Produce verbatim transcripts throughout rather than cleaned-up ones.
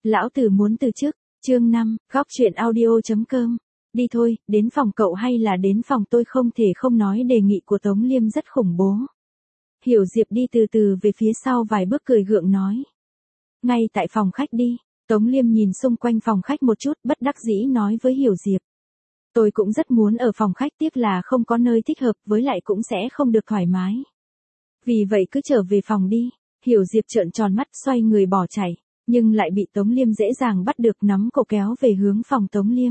lão tử muốn từ chức. Chương năm, góc truyện audio chấm com. Đi thôi, đến phòng cậu hay là đến phòng tôi, không thể không nói đề nghị của Tống Liêm rất khủng bố. Hiểu Diệp đi từ từ về phía sau vài bước cười gượng nói. Ngay tại phòng khách đi. Tống Liêm nhìn xung quanh phòng khách một chút, bất đắc dĩ nói với Hiểu Diệp. Tôi cũng rất muốn ở phòng khách, tiếc là không có nơi thích hợp, với lại cũng sẽ không được thoải mái. Vì vậy cứ trở về phòng đi. Hiểu Diệp trợn tròn mắt xoay người bỏ chạy, nhưng lại bị Tống Liêm dễ dàng bắt được, nắm cổ kéo về hướng phòng Tống Liêm.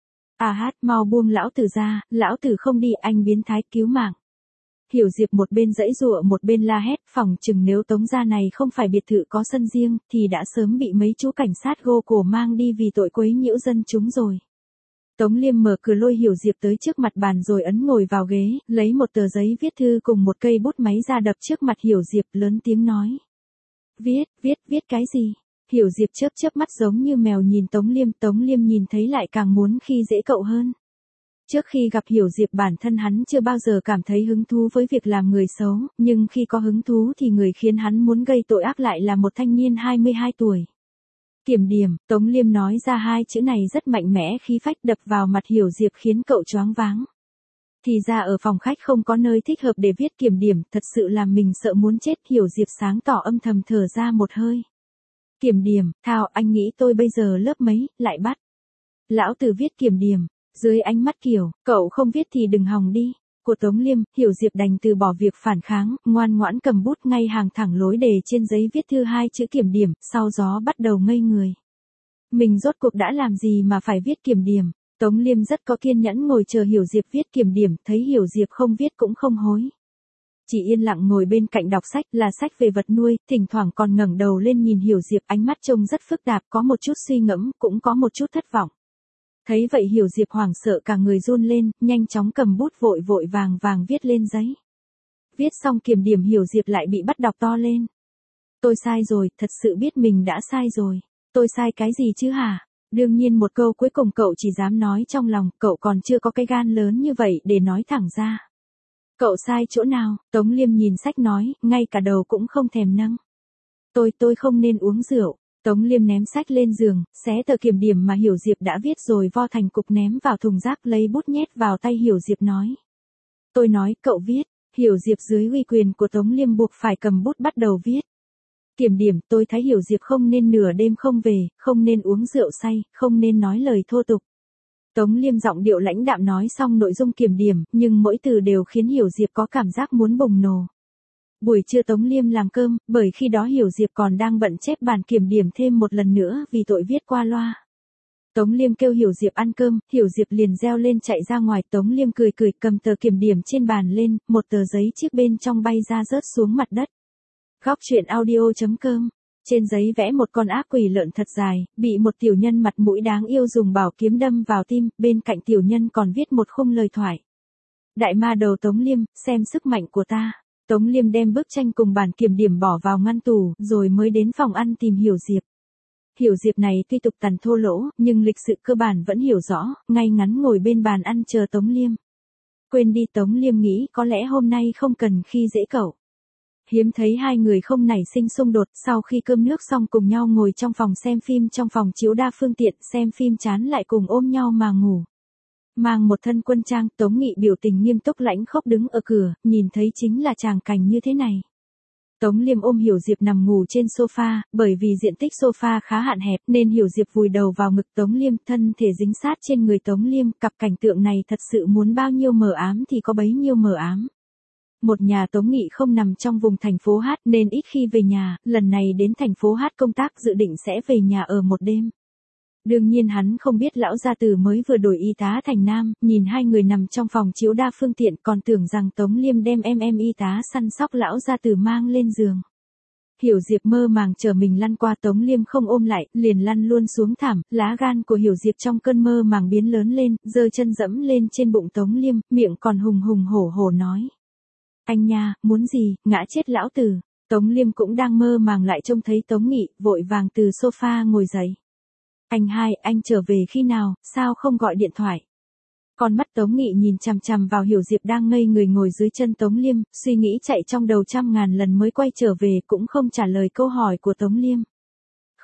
À hát, mau buông lão tử ra, lão tử không đi, anh biến thái, cứu mạng. Hiểu Diệp một bên giãy giụa một bên la hét, phòng chừng nếu Tống gia này không phải biệt thự có sân riêng, thì đã sớm bị mấy chú cảnh sát gô cổ mang đi vì tội quấy nhiễu dân chúng rồi. Tống Liêm mở cửa lôi Hiểu Diệp tới trước mặt bàn rồi ấn ngồi vào ghế, lấy một tờ giấy viết thư cùng một cây bút máy ra đập trước mặt Hiểu Diệp, lớn tiếng nói. Viết, viết, viết cái gì? Hiểu Diệp chớp chớp mắt giống như mèo nhìn Tống Liêm, Tống Liêm nhìn thấy lại càng muốn khi dễ cậu hơn. Trước khi gặp Hiểu Diệp bản thân hắn chưa bao giờ cảm thấy hứng thú với việc làm người xấu, nhưng khi có hứng thú thì người khiến hắn muốn gây tội ác lại là một thanh niên hai mươi hai tuổi. Kiểm điểm, Tống Liêm nói ra hai chữ này rất mạnh mẽ, khí phách đập vào mặt Hiểu Diệp khiến cậu choáng váng. Thì ra ở phòng khách không có nơi thích hợp để viết kiểm điểm, thật sự làm mình sợ muốn chết. Hiểu Diệp sáng tỏ âm thầm thở ra một hơi. Kiểm điểm, thao, anh nghĩ tôi bây giờ lớp mấy, lại bắt. Lão tử viết kiểm điểm, dưới ánh mắt kiểu, cậu không viết thì đừng hòng đi. Của Tống Liêm, Hiểu Diệp đành từ bỏ việc phản kháng, ngoan ngoãn cầm bút ngay hàng thẳng lối đề trên giấy viết thư hai chữ kiểm điểm, sau đó bắt đầu ngây người. Mình rốt cuộc đã làm gì mà phải viết kiểm điểm? Tống Liêm rất có kiên nhẫn ngồi chờ Hiểu Diệp viết kiểm điểm, thấy Hiểu Diệp không viết cũng không hối. Chỉ yên lặng ngồi bên cạnh đọc sách, là sách về vật nuôi, thỉnh thoảng còn ngẩng đầu lên nhìn Hiểu Diệp, ánh mắt trông rất phức tạp, có một chút suy ngẫm, cũng có một chút thất vọng. Thấy vậy Hiểu Diệp hoảng sợ cả người run lên, nhanh chóng cầm bút vội vội vàng vàng viết lên giấy. Viết xong kiểm điểm Hiểu Diệp lại bị bắt đọc to lên. Tôi sai rồi, thật sự biết mình đã sai rồi. Tôi sai cái gì chứ hả? Đương nhiên một câu cuối cùng cậu chỉ dám nói trong lòng, cậu còn chưa có cái gan lớn như vậy để nói thẳng ra. Cậu sai chỗ nào? Tống Liêm nhìn sách nói, ngay cả đầu cũng không thèm nâng. Tôi, tôi không nên uống rượu. Tống Liêm ném sách lên giường, xé tờ kiểm điểm mà Hiểu Diệp đã viết rồi vo thành cục ném vào thùng rác, lấy bút nhét vào tay Hiểu Diệp nói. Tôi nói, cậu viết. Hiểu Diệp dưới uy quyền của Tống Liêm buộc phải cầm bút bắt đầu viết. Kiểm điểm, tôi thấy Hiểu Diệp không nên nửa đêm không về, không nên uống rượu say, không nên nói lời thô tục. Tống Liêm giọng điệu lãnh đạm nói xong nội dung kiểm điểm, nhưng mỗi từ đều khiến Hiểu Diệp có cảm giác muốn bùng nổ. Buổi trưa Tống Liêm làm cơm, bởi khi đó Hiểu Diệp còn đang bận chép bản kiểm điểm thêm một lần nữa vì tội viết qua loa. Tống Liêm kêu Hiểu Diệp ăn cơm, Hiểu Diệp liền reo lên chạy ra ngoài. Tống Liêm cười cười cầm tờ kiểm điểm trên bàn lên, một tờ giấy chiếc bên trong bay ra rớt xuống mặt đất. Góc truyện audio chấm com. Trên giấy vẽ một con ác quỷ lợn thật dài, bị một tiểu nhân mặt mũi đáng yêu dùng bảo kiếm đâm vào tim, bên cạnh tiểu nhân còn viết một khung lời thoại. Đại ma đầu Tống Liêm, xem sức mạnh của ta. Tống Liêm đem bức tranh cùng bản kiểm điểm bỏ vào ngăn tủ, rồi mới đến phòng ăn tìm Hiểu Diệp. Hiểu Diệp này tuy tục tằn thô lỗ, nhưng lịch sự cơ bản vẫn hiểu rõ, ngay ngắn ngồi bên bàn ăn chờ Tống Liêm. Quên đi, Tống Liêm nghĩ có lẽ hôm nay không cần khi dễ cậu. Hiếm thấy hai người không nảy sinh xung đột, sau khi cơm nước xong cùng nhau ngồi trong phòng xem phim, trong phòng chiếu đa phương tiện, xem phim chán lại cùng ôm nhau mà ngủ. Mang một thân quân trang, Tống Nghị biểu tình nghiêm túc lãnh khốc đứng ở cửa, nhìn thấy chính là tràng cảnh như thế này. Tống Liêm ôm Hiểu Diệp nằm ngủ trên sofa, bởi vì diện tích sofa khá hạn hẹp nên Hiểu Diệp vùi đầu vào ngực Tống Liêm, thân thể dính sát trên người Tống Liêm, cặp cảnh tượng này thật sự muốn bao nhiêu mờ ám thì có bấy nhiêu mờ ám. Một nhà Tống Nghị không nằm trong vùng thành phố Hát nên ít khi về nhà, lần này đến thành phố Hát công tác dự định sẽ về nhà ở một đêm. Đương nhiên hắn không biết lão gia tử mới vừa đổi y tá thành nam, nhìn hai người nằm trong phòng chiếu đa phương tiện còn tưởng rằng Tống Liêm đem em em y tá săn sóc lão gia tử mang lên giường. Hiểu Diệp mơ màng chờ mình lăn qua, Tống Liêm không ôm lại, liền lăn luôn xuống thảm, lá gan của Hiểu Diệp trong cơn mơ màng biến lớn lên, giơ chân dẫm lên trên bụng Tống Liêm, miệng còn hùng hùng hổ hổ nói. Anh nha, muốn gì, ngã chết lão tử. Tống Liêm cũng đang mơ màng lại trông thấy Tống Nghị, vội vàng từ sofa ngồi dậy. Anh hai, anh trở về khi nào, sao không gọi điện thoại? Con mắt Tống Nghị nhìn chằm chằm vào Hiểu Diệp đang ngây người ngồi dưới chân Tống Liêm, suy nghĩ chạy trong đầu trăm ngàn lần mới quay trở về, cũng không trả lời câu hỏi của Tống Liêm.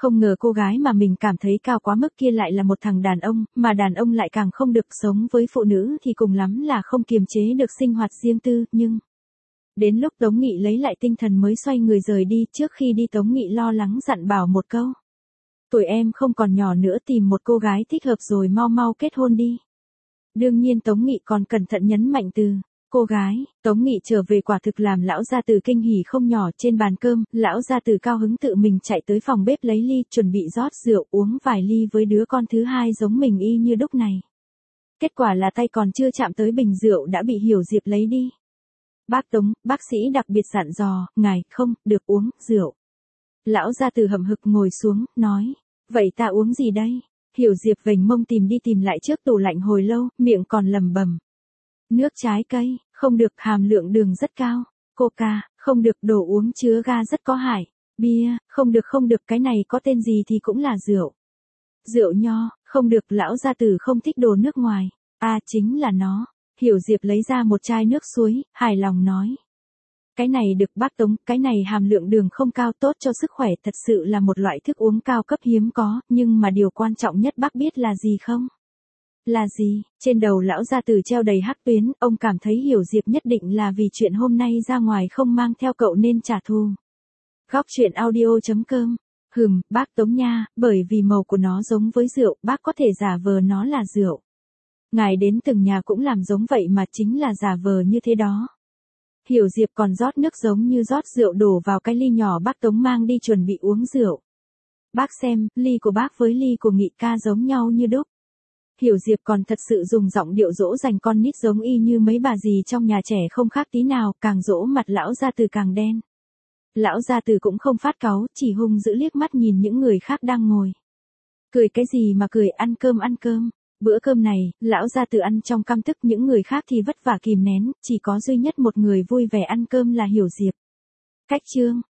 Không ngờ cô gái mà mình cảm thấy cao quá mức kia lại là một thằng đàn ông, mà đàn ông lại càng không được sống với phụ nữ thì cùng lắm là không kiềm chế được sinh hoạt riêng tư, nhưng... Đến lúc Tống Nghị lấy lại tinh thần mới xoay người rời đi, trước khi đi Tống Nghị lo lắng dặn bảo một câu. Tuổi em không còn nhỏ nữa, tìm một cô gái thích hợp rồi mau mau kết hôn đi. Đương nhiên Tống Nghị còn cẩn thận nhấn mạnh từ cô gái. Tống Nghị trở về quả thực làm lão gia tử kinh hỉ không nhỏ. Trên bàn cơm, lão gia tử cao hứng tự mình chạy tới phòng bếp lấy ly, chuẩn bị rót rượu uống vài ly với đứa con thứ hai giống mình y như đúc này. Kết quả là tay còn chưa chạm tới bình rượu đã bị Hiểu Diệp lấy đi. Bác Tống, bác sĩ đặc biệt dặn dò, ngài không được uống rượu. Lão gia tử hậm hực ngồi xuống, nói, vậy ta uống gì đây? Hiểu Diệp vểnh mông tìm đi tìm lại trước tủ lạnh hồi lâu, miệng còn lẩm bẩm. Nước trái cây, không được, hàm lượng đường rất cao. Coca, không được, đồ uống chứa ga rất có hại. Bia, không được không được, cái này có tên gì thì cũng là rượu. Rượu nho, không được, lão gia tử không thích đồ nước ngoài. À chính là nó. Hiểu Diệp lấy ra một chai nước suối, hài lòng nói. Cái này được bác Tống, cái này hàm lượng đường không cao, tốt cho sức khỏe, thật sự là một loại thức uống cao cấp hiếm có, nhưng mà điều quan trọng nhất bác biết là gì không? Là gì? Trên đầu lão gia tử treo đầy hắc tuyến, ông cảm thấy Hiểu Diệp nhất định là vì chuyện hôm nay ra ngoài không mang theo cậu nên trả thù. Góc truyện audio chấm com. Hừm, bác Tống nha, bởi vì màu của nó giống với rượu, bác có thể giả vờ nó là rượu. Ngài đến từng nhà cũng làm giống vậy mà, chính là giả vờ như thế đó. Hiểu Diệp còn rót nước giống như rót rượu đổ vào cái ly nhỏ bác Tống mang đi chuẩn bị uống rượu. Bác xem, ly của bác với ly của Nghị ca giống nhau như đúc. Hiểu Diệp còn thật sự dùng giọng điệu dỗ dành con nít giống y như mấy bà dì trong nhà trẻ không khác tí nào, càng dỗ mặt lão gia tử càng đen. Lão gia tử cũng không phát cáu, chỉ hung dữ liếc mắt nhìn những người khác đang ngồi. Cười cái gì mà cười, ăn cơm ăn cơm. Bữa cơm này, lão gia tử ăn trong căm tức, những người khác thì vất vả kìm nén, chỉ có duy nhất một người vui vẻ ăn cơm là Hiểu Diệp. Cách chương.